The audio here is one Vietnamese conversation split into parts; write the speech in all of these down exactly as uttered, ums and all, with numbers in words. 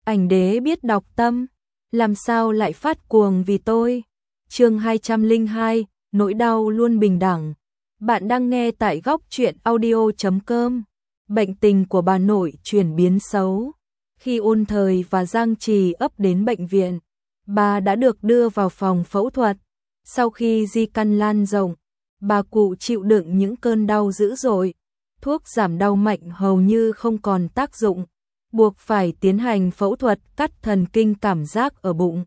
ảnh đế biết đọc tâm, làm sao lại phát cuồng vì tôi. Chương hai trăm lẻ hai, nỗi đau luôn bình đẳng. Bạn đang nghe tại góc truyện audio chấm com. Bệnh tình của bà nội chuyển biến xấu. Khi Ôn Thời và Giang Trì ấp đến bệnh viện, bà đã được đưa vào phòng phẫu thuật. Sau khi di căn lan rộng, bà cụ chịu đựng những cơn đau dữ dội. Thuốc giảm đau mạnh hầu như không còn tác dụng, buộc phải tiến hành phẫu thuật cắt thần kinh cảm giác ở bụng.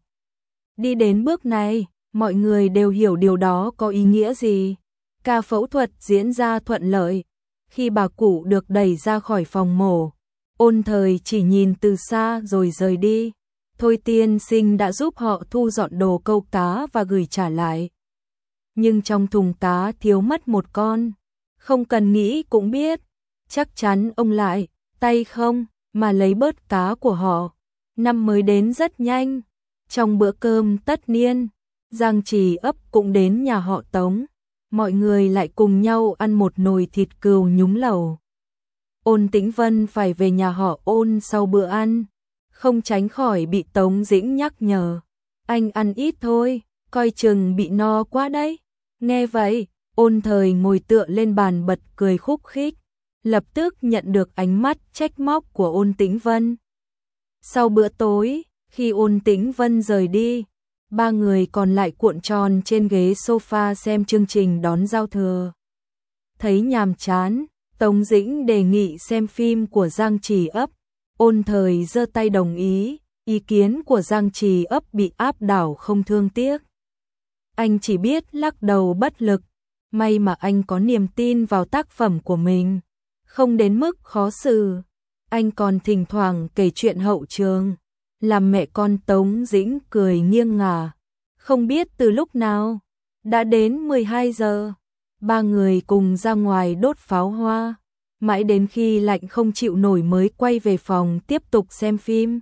Đi đến bước này, mọi người đều hiểu điều đó có ý nghĩa gì. Ca phẫu thuật diễn ra thuận lợi. Khi bà cụ được đẩy ra khỏi phòng mổ, Ôn Thời chỉ nhìn từ xa rồi rời đi. Thôi tiên sinh đã giúp họ thu dọn đồ câu cá và gửi trả lại. Nhưng trong thùng cá thiếu mất một con. Không cần nghĩ cũng biết, chắc chắn ông lại, tay không, mà lấy bớt cá của họ. Năm mới đến rất nhanh. Trong bữa cơm tất niên, Giang Trì ấp cũng đến nhà họ Tống. Mọi người lại cùng nhau ăn một nồi thịt cừu nhúng lẩu. Ôn Tĩnh Vân phải về nhà họ Ôn sau bữa ăn, không tránh khỏi bị Tống Dĩnh nhắc nhở. Anh ăn ít thôi, coi chừng bị no quá đấy. Nghe vậy, Ôn Thời ngồi tựa lên bàn bật cười khúc khích, lập tức nhận được ánh mắt trách móc của Ôn Tĩnh Vân. Sau bữa tối, khi Ôn Tĩnh Vân rời đi, ba người còn lại cuộn tròn trên ghế sofa xem chương trình đón giao thừa. Thấy nhàm chán, Tống Dĩnh đề nghị xem phim của Giang Trì ấp. Ôn Thời giơ tay đồng ý, ý kiến của Giang Trì ấp bị áp đảo không thương tiếc. Anh chỉ biết lắc đầu bất lực, may mà anh có niềm tin vào tác phẩm của mình, không đến mức khó xử. Anh còn thỉnh thoảng kể chuyện hậu trường, làm mẹ con Tống Dĩnh cười nghiêng ngả. Không biết từ lúc nào, đã đến mười hai giờ, ba người cùng ra ngoài đốt pháo hoa, mãi đến khi lạnh không chịu nổi mới quay về phòng tiếp tục xem phim.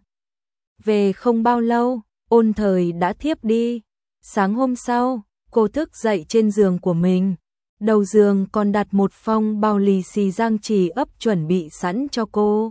Về không bao lâu, Ôn Thời đã thiếp đi. Sáng hôm sau, cô thức dậy trên giường của mình. Đầu giường còn đặt một phong bao lì xì Giang Trì ấp chuẩn bị sẵn cho cô.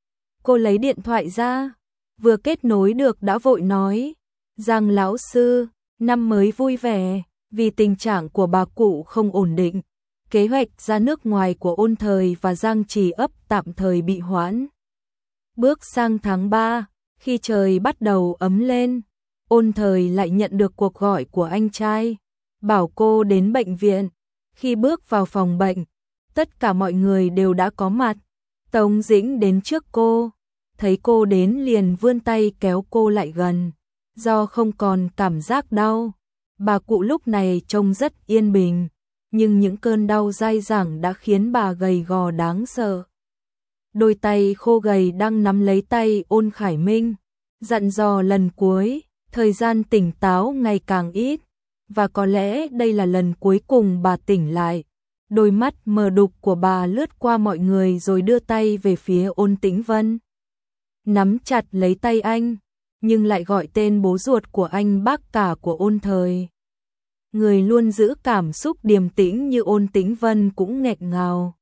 Cô lấy điện thoại ra, vừa kết nối được đã vội nói: Giang lão sư, năm mới vui vẻ. Vì tình trạng của bà cụ không ổn định, kế hoạch ra nước ngoài của Ôn Thời và Giang Trì ấp tạm thời bị hoãn. Bước sang tháng ba, khi trời bắt đầu ấm lên, Ôn Thời lại nhận được cuộc gọi của anh trai, bảo cô đến bệnh viện. Khi bước vào phòng bệnh, tất cả mọi người đều đã có mặt. Tống Dĩnh đến trước cô, thấy cô đến liền vươn tay kéo cô lại gần. Do không còn cảm giác đau, bà cụ lúc này trông rất yên bình, nhưng những cơn đau dai dẳng đã khiến bà gầy gò đáng sợ. Đôi tay khô gầy đang nắm lấy tay Ôn Khải Minh, dặn dò lần cuối, thời gian tỉnh táo ngày càng ít, và có lẽ đây là lần cuối cùng bà tỉnh lại. Đôi mắt mờ đục của bà lướt qua mọi người rồi đưa tay về phía Ôn Tĩnh Vân. Nắm chặt lấy tay anh, nhưng lại gọi tên bố ruột của anh bác cả của Ôn Thời. Người luôn giữ cảm xúc điềm tĩnh như Ôn Tĩnh Vân cũng nghẹn ngào.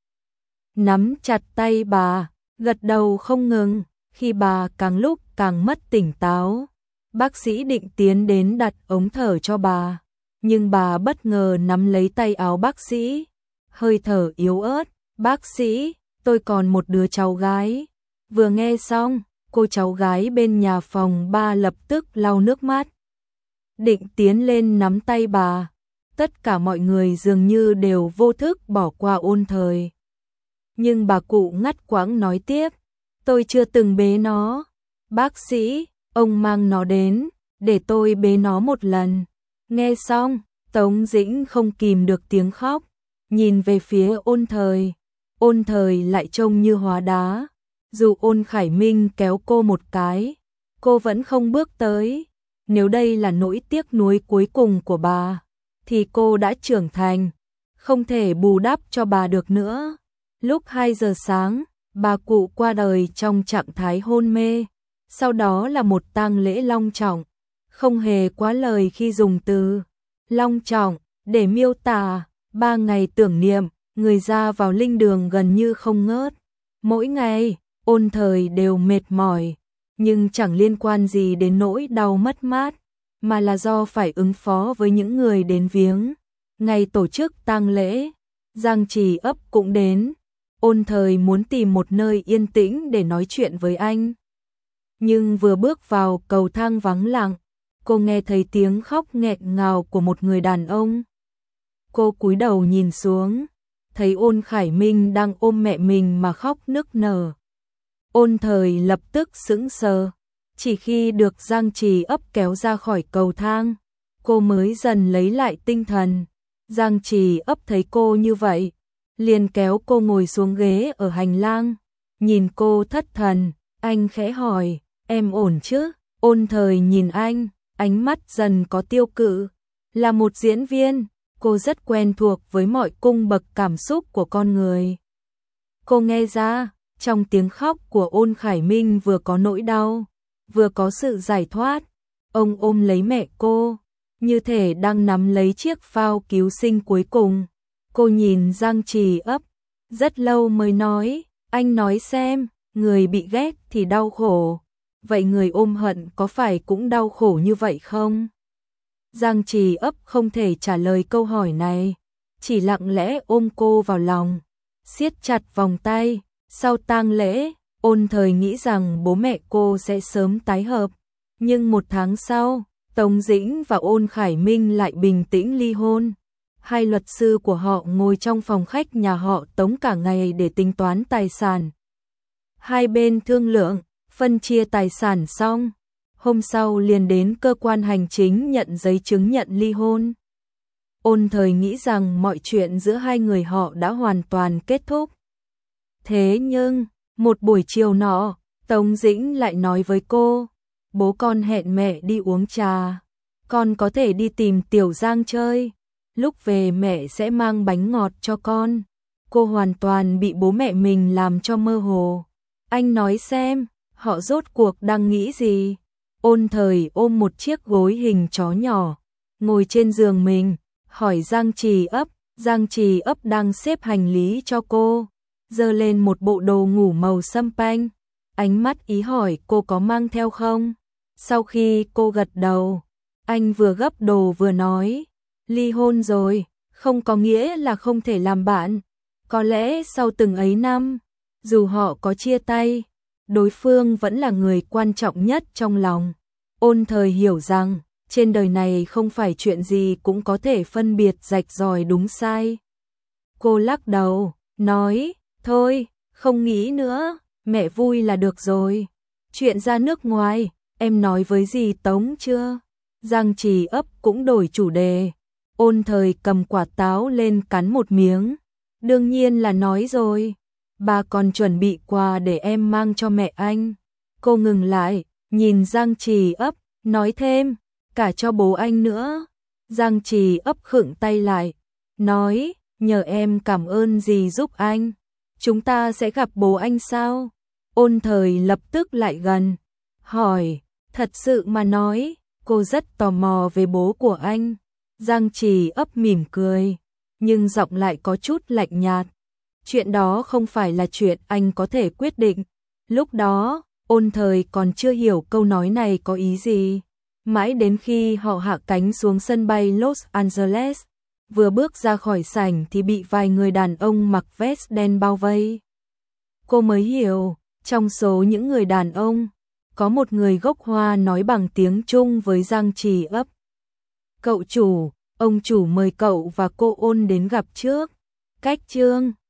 Nắm chặt tay bà, gật đầu không ngừng. Khi bà càng lúc càng mất tỉnh táo, bác sĩ định tiến đến đặt ống thở cho bà, nhưng bà bất ngờ nắm lấy tay áo bác sĩ, hơi thở yếu ớt: Bác sĩ, tôi còn một đứa cháu gái. Vừa nghe xong, cô cháu gái bên nhà phòng ba lập tức lau nước mắt, định tiến lên nắm tay bà. Tất cả mọi người dường như đều vô thức bỏ qua Ôn Thời. Nhưng bà cụ ngắt quãng nói tiếp: Tôi chưa từng bế nó. Bác sĩ, ông mang nó đến, để tôi bế nó một lần. Nghe xong, Tống Dĩnh không kìm được tiếng khóc, nhìn về phía Ôn Thời. Ôn Thời lại trông như hóa đá. Dù Ôn Khải Minh kéo cô một cái, cô vẫn không bước tới. Nếu đây là nỗi tiếc nuối cuối cùng của bà, thì cô đã trưởng thành, không thể bù đắp cho bà được nữa. Lúc hai giờ sáng, bà cụ qua đời trong trạng thái hôn mê. Sau đó là một tang lễ long trọng, không hề quá lời khi dùng từ long trọng để miêu tả. Ba ngày tưởng niệm, người ra vào linh đường gần như không ngớt. Mỗi ngày, Ôn Thời đều mệt mỏi, nhưng chẳng liên quan gì đến nỗi đau mất mát, mà là do phải ứng phó với những người đến viếng. Ngày tổ chức tang lễ, Giang Trì Ấp cũng đến. Ôn Thời muốn tìm một nơi yên tĩnh để nói chuyện với anh. Nhưng vừa bước vào cầu thang vắng lặng, cô nghe thấy tiếng khóc nghẹn ngào của một người đàn ông. Cô cúi đầu nhìn xuống, thấy Ôn Khải Minh đang ôm mẹ mình mà khóc nức nở. Ôn Thời lập tức sững sờ, chỉ khi được Giang Trì Ấp kéo ra khỏi cầu thang, cô mới dần lấy lại tinh thần. Giang Trì Ấp thấy cô như vậy, liền kéo cô ngồi xuống ghế ở hành lang, nhìn cô thất thần, anh khẽ hỏi, em ổn chứ? Ôn Thời nhìn anh, ánh mắt dần có tiêu cự. Là một diễn viên, cô rất quen thuộc với mọi cung bậc cảm xúc của con người. Cô nghe ra, trong tiếng khóc của Ôn Khải Minh vừa có nỗi đau, vừa có sự giải thoát. Ông ôm lấy mẹ cô, như thể đang nắm lấy chiếc phao cứu sinh cuối cùng. Cô nhìn Giang Trì Ấp, rất lâu mới nói, anh nói xem, người bị ghét thì đau khổ, vậy người ôm hận có phải cũng đau khổ như vậy không? Giang Trì Ấp không thể trả lời câu hỏi này, chỉ lặng lẽ ôm cô vào lòng, siết chặt vòng tay. Sau tang lễ, Ôn Thời nghĩ rằng bố mẹ cô sẽ sớm tái hợp, nhưng một tháng sau, Tống Dĩnh và Ôn Khải Minh lại bình tĩnh ly hôn. Hai luật sư của họ ngồi trong phòng khách nhà họ Tống cả ngày để tính toán tài sản. Hai bên thương lượng, phân chia tài sản xong, hôm sau liền đến cơ quan hành chính nhận giấy chứng nhận ly hôn. Ôn Thời nghĩ rằng mọi chuyện giữa hai người họ đã hoàn toàn kết thúc. Thế nhưng, một buổi chiều nọ, Tống Dĩnh lại nói với cô, bố con hẹn mẹ đi uống trà, con có thể đi tìm Tiểu Giang chơi, lúc về mẹ sẽ mang bánh ngọt cho con. Cô hoàn toàn bị bố mẹ mình làm cho mơ hồ. Anh nói xem, họ rốt cuộc đang nghĩ gì? Ôn Thời ôm một chiếc gối hình chó nhỏ, ngồi trên giường mình, hỏi Giang Trì Ấp. Giang Trì Ấp đang xếp hành lý cho cô, giơ lên một bộ đồ ngủ màu sâm panh, ánh mắt ý hỏi cô có mang theo không. Sau khi cô gật đầu, anh vừa gấp đồ vừa nói, ly hôn rồi, không có nghĩa là không thể làm bạn. Có lẽ sau từng ấy năm, dù họ có chia tay, đối phương vẫn là người quan trọng nhất trong lòng. Ôn Thời hiểu rằng, trên đời này không phải chuyện gì cũng có thể phân biệt rạch ròi đúng sai. Cô lắc đầu, nói, thôi, không nghĩ nữa, mẹ vui là được rồi. Chuyện ra nước ngoài, em nói với dì Tống chưa? Giang Trì Ấp cũng đổi chủ đề. Ôn Thời cầm quả táo lên cắn một miếng. Đương nhiên là nói rồi. Bà còn chuẩn bị quà để em mang cho mẹ anh. Cô ngừng lại, nhìn Giang Trì Ấp, nói thêm, cả cho bố anh nữa. Giang Trì Ấp khựng tay lại, nói, nhờ em cảm ơn dì giúp anh. Chúng ta sẽ gặp bố anh sao? Ôn Thời lập tức lại gần, hỏi, thật sự mà nói, cô rất tò mò về bố của anh. Giang Trì Ấp mỉm cười, nhưng giọng lại có chút lạnh nhạt. Chuyện đó không phải là chuyện anh có thể quyết định. Lúc đó, Ôn Thời còn chưa hiểu câu nói này có ý gì. Mãi đến khi họ hạ cánh xuống sân bay Los Angeles, vừa bước ra khỏi sảnh thì bị vài người đàn ông mặc vest đen bao vây. Cô mới hiểu, trong số những người đàn ông, có một người gốc Hoa nói bằng tiếng Trung với Giang Trì Ấp. Cậu chủ, ông chủ mời cậu và cô Ôn đến gặp trước. Cách trương.